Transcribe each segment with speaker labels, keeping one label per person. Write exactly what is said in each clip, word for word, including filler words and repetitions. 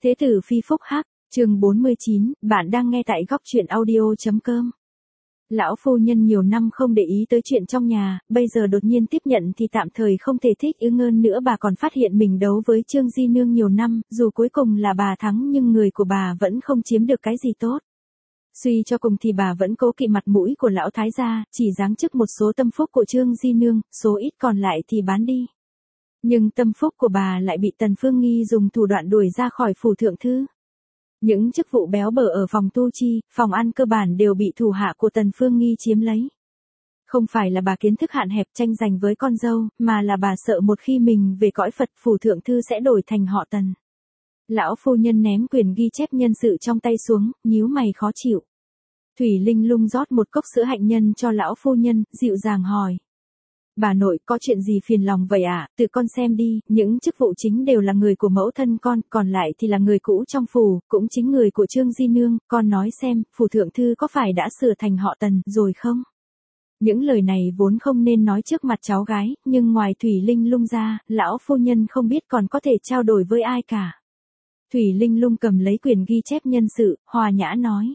Speaker 1: Thế tử phi phúc hắc, chương bốn mươi chín, bạn đang nghe tại góc truyện audio.com. Lão phu nhân nhiều năm không để ý tới chuyện trong nhà, bây giờ đột nhiên tiếp nhận thì tạm thời không thể thích ứng hơn nữa. Bà còn phát hiện mình đấu với Trương Di Nương nhiều năm, dù cuối cùng là bà thắng nhưng người của bà vẫn không chiếm được cái gì tốt. Suy cho cùng thì bà vẫn cố kỵ mặt mũi của lão thái gia, chỉ giáng chức một số tâm phúc của Trương Di Nương, số ít còn lại thì bán đi. Nhưng tâm phúc của bà lại bị Tần Phương Nghi dùng thủ đoạn đuổi ra khỏi phủ thượng thư. Những chức vụ béo bở ở phòng tu chi, phòng ăn cơ bản đều bị thủ hạ của Tần Phương Nghi chiếm lấy. Không phải là bà kiến thức hạn hẹp tranh giành với con dâu, mà là bà sợ một khi mình về cõi Phật phủ thượng thư sẽ đổi thành họ Tần. Lão phu nhân ném quyền ghi chép nhân sự trong tay xuống, nhíu mày khó chịu. Thủy Linh Lung rót một cốc sữa hạnh nhân cho lão phu nhân, dịu dàng hỏi. Bà nội, có chuyện gì phiền lòng vậy ạ? À? Tự con xem đi, những chức vụ chính đều là người của mẫu thân con, còn lại thì là người cũ trong phủ, cũng chính người của Trương Di Nương, con nói xem, phủ thượng thư có phải đã sửa thành họ Tần rồi không? Những lời này vốn không nên nói trước mặt cháu gái, nhưng ngoài Thủy Linh Lung ra, lão phu nhân không biết còn có thể trao đổi với ai cả. Thủy Linh Lung cầm lấy quyền ghi chép nhân sự, hòa nhã nói.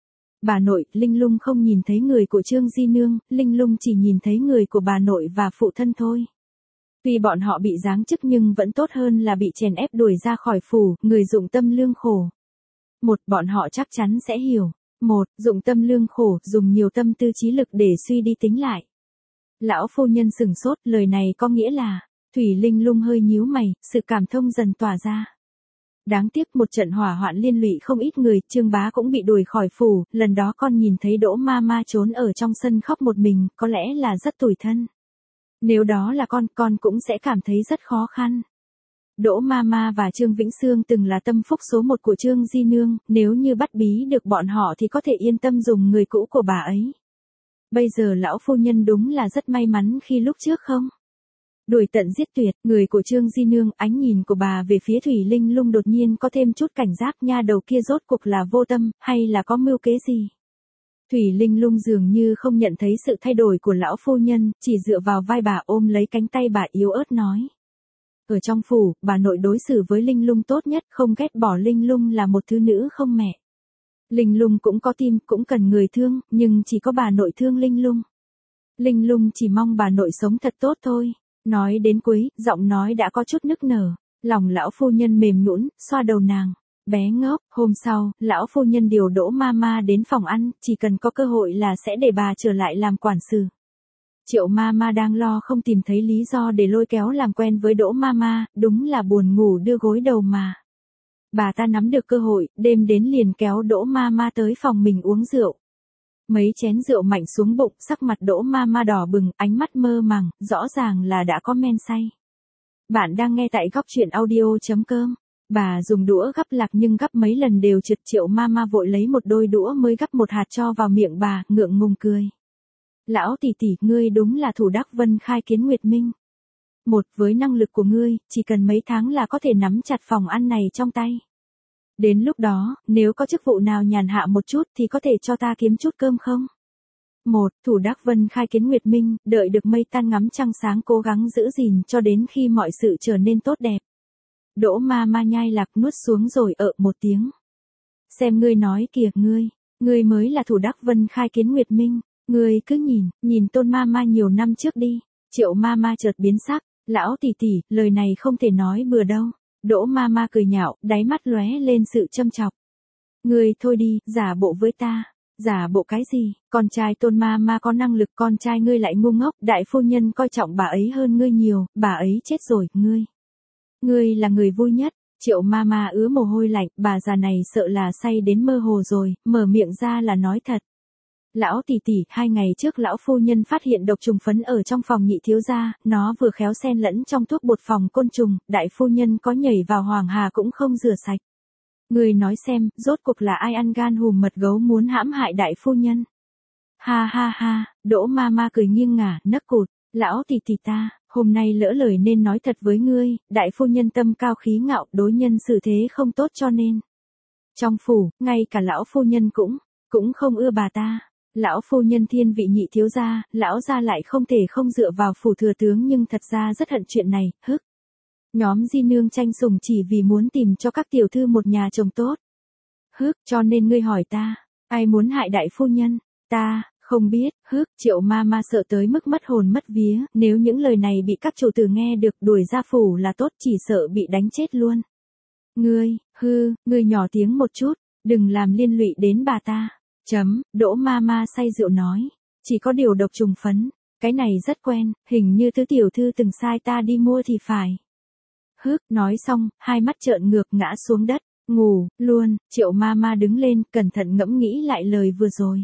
Speaker 1: Bà nội, Linh Lung không nhìn thấy người của Trương Di Nương, Linh Lung chỉ nhìn thấy người của bà nội và phụ thân thôi. Tuy bọn họ bị giáng chức nhưng vẫn tốt hơn là bị chèn ép đuổi ra khỏi phủ, người dụng tâm lương khổ. Một, bọn họ chắc chắn sẽ hiểu. Một, dụng tâm lương khổ, dùng nhiều tâm tư trí lực để suy đi tính lại. Lão phu nhân sừng sốt, lời này có nghĩa là, Thủy Linh Lung hơi nhíu mày, sự cảm thông dần tỏa ra. Đáng tiếc một trận hỏa hoạn liên lụy không ít người, Trương bá cũng bị đuổi khỏi phủ, lần đó con nhìn thấy Đỗ ma ma trốn ở trong sân khóc một mình, có lẽ là rất tủi thân. Nếu đó là con, con cũng sẽ cảm thấy rất khó khăn. Đỗ ma ma và Trương Vĩnh Xương từng là tâm phúc số một của Trương Di Nương, nếu như bắt bí được bọn họ thì có thể yên tâm dùng người cũ của bà ấy. Bây giờ lão phu nhân đúng là rất may mắn khi lúc trước không? Đuổi tận giết tuyệt, người của Trương Di Nương, ánh nhìn của bà về phía Thủy Linh Lung đột nhiên có thêm chút cảnh giác, nha đầu kia rốt cuộc là vô tâm, hay là có mưu kế gì. Thủy Linh Lung dường như không nhận thấy sự thay đổi của lão phu nhân, chỉ dựa vào vai bà ôm lấy cánh tay bà yếu ớt nói. Ở trong phủ, bà nội đối xử với Linh Lung tốt nhất, không ghét bỏ Linh Lung là một thứ nữ không mẹ. Linh Lung cũng có tim, cũng cần người thương, nhưng chỉ có bà nội thương Linh Lung. Linh Lung chỉ mong bà nội sống thật tốt thôi. Nói đến cuối, giọng nói đã có chút nức nở, lòng lão phu nhân mềm nhũn, xoa đầu nàng. Bé ngốc, hôm sau, lão phu nhân điều Đỗ ma ma đến phòng ăn, chỉ cần có cơ hội là sẽ để bà trở lại làm quản sự. Triệu ma ma đang lo không tìm thấy lý do để lôi kéo làm quen với Đỗ ma ma, đúng là buồn ngủ đưa gối đầu mà. Bà ta nắm được cơ hội, đêm đến liền kéo Đỗ ma ma tới phòng mình uống rượu. Mấy chén rượu mạnh xuống bụng, sắc mặt Đỗ ma ma đỏ bừng, ánh mắt mơ màng, rõ ràng là đã có men say. Bạn đang nghe tại góc truyện audio.com. Bà dùng đũa gắp lạc nhưng gắp mấy lần đều trượt. Triệu ma ma vội lấy một đôi đũa mới gắp một hạt cho vào miệng bà, ngượng ngùng cười. Lão tỷ tỷ, ngươi đúng là thủ đắc vân khai kiến nguyệt minh. Một, với năng lực của ngươi, chỉ cần mấy tháng là có thể nắm chặt phòng ăn này trong tay. Đến lúc đó, nếu có chức vụ nào nhàn hạ một chút thì có thể cho ta kiếm chút cơm không? Một, thủ đắc vân khai kiến nguyệt minh, đợi được mây tan ngắm trăng sáng cố gắng giữ gìn cho đến khi mọi sự trở nên tốt đẹp. Đỗ ma ma nhai lạc nuốt xuống rồi ợ một tiếng. Xem ngươi nói kìa, ngươi, ngươi mới là thủ đắc vân khai kiến nguyệt minh, ngươi cứ nhìn, nhìn tôn ma ma nhiều năm trước đi. Triệu ma ma chợt biến sắc, lão tỷ tỷ, lời này không thể nói bừa đâu. Đỗ ma ma cười nhạo, đáy mắt lóe lên sự châm chọc. Ngươi thôi đi, giả bộ với ta. Giả bộ cái gì? Con trai tôn ma ma có năng lực, con trai ngươi lại ngu ngốc, đại phu nhân coi trọng bà ấy hơn ngươi nhiều, bà ấy chết rồi, ngươi. Ngươi là người vui nhất. Triệu ma ma ứa mồ hôi lạnh, bà già này sợ là say đến mơ hồ rồi, mở miệng ra là nói thật. Lão tỷ tỷ, hai ngày trước lão phu nhân phát hiện độc trùng phấn ở trong phòng nhị thiếu gia, nó vừa khéo xen lẫn trong thuốc bột phòng côn trùng, đại phu nhân có nhảy vào hoàng hà cũng không rửa sạch. Người nói xem, rốt cuộc là ai ăn gan hùm mật gấu muốn hãm hại đại phu nhân? Ha ha ha, Đỗ ma ma cười nghiêng ngả, nấc cụt, lão tỷ tỷ ta, hôm nay lỡ lời nên nói thật với ngươi, đại phu nhân tâm cao khí ngạo, đối nhân xử thế không tốt cho nên. Trong phủ, ngay cả lão phu nhân cũng, cũng không ưa bà ta. Lão phu nhân thiên vị nhị thiếu gia, lão gia lại không thể không dựa vào phủ thừa tướng nhưng thật ra rất hận chuyện này, hức. Nhóm di nương tranh sủng chỉ vì muốn tìm cho các tiểu thư một nhà chồng tốt. Hức, cho nên ngươi hỏi ta, ai muốn hại đại phu nhân? Ta, không biết, hức, Triệu ma ma sợ tới mức mất hồn mất vía, nếu những lời này bị các chủ tử nghe được đuổi ra phủ là tốt, chỉ sợ bị đánh chết luôn. Ngươi, hư, ngươi nhỏ tiếng một chút, đừng làm liên lụy đến bà ta. Chấm, Đỗ ma ma say rượu nói, chỉ có điều độc trùng phấn, cái này rất quen, hình như tứ tiểu thư từng sai ta đi mua thì phải. Hức, nói xong, hai mắt trợn ngược ngã xuống đất, ngủ, luôn, Triệu ma ma đứng lên, cẩn thận ngẫm nghĩ lại lời vừa rồi.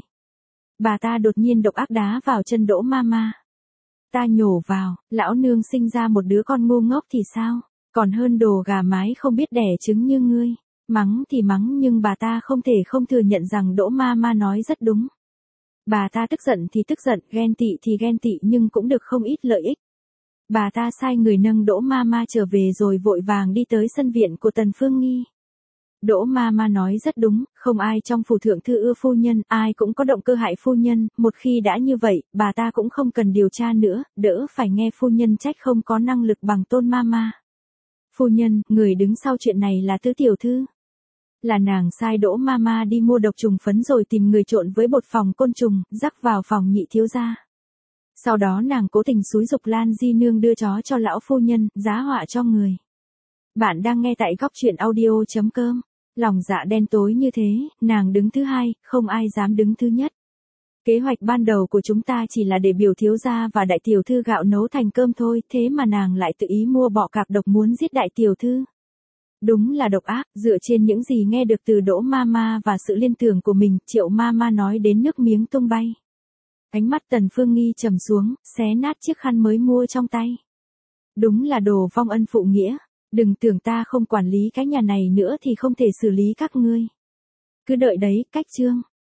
Speaker 1: Bà ta đột nhiên độc ác đá vào chân Đỗ ma ma. Ta nhổ vào, lão nương sinh ra một đứa con ngu ngốc thì sao, còn hơn đồ gà mái không biết đẻ trứng như ngươi. Mắng thì mắng nhưng bà ta không thể không thừa nhận rằng Đỗ ma ma nói rất đúng. Bà ta tức giận thì tức giận, ghen tị thì ghen tị nhưng cũng được không ít lợi ích. Bà ta sai người nâng Đỗ ma ma trở về rồi vội vàng đi tới sân viện của Tần Phương Nghi. Đỗ ma ma nói rất đúng, không ai trong phủ thượng thư ưa phu nhân, ai cũng có động cơ hại phu nhân, một khi đã như vậy, bà ta cũng không cần điều tra nữa, đỡ phải nghe phu nhân trách không có năng lực bằng Tôn ma ma. Phu nhân, người đứng sau chuyện này là tứ tiểu thư. Là nàng sai Đỗ ma ma đi mua độc trùng phấn rồi tìm người trộn với bột phòng côn trùng, rắc vào phòng nhị thiếu gia. Sau đó nàng cố tình xúi giục Lan di nương đưa chó cho lão phu nhân, giá họa cho người. Bạn đang nghe tại góc truyện audio chấm com. Lòng dạ đen tối như thế, nàng đứng thứ hai, không ai dám đứng thứ nhất. Kế hoạch ban đầu của chúng ta chỉ là để biểu thiếu gia và đại tiểu thư gạo nấu thành cơm thôi, thế mà nàng lại tự ý mua bọ cạp độc muốn giết đại tiểu thư. Đúng là độc ác, dựa trên những gì nghe được từ Đỗ ma ma và sự liên tưởng của mình, Triệu ma ma nói đến nước miếng tung bay. Ánh mắt Tần Phương Nghi trầm xuống, xé nát chiếc khăn mới mua trong tay. Đúng là đồ vong ân phụ nghĩa, đừng tưởng ta không quản lý cái nhà này nữa thì không thể xử lý các ngươi. Cứ đợi đấy, cách chương.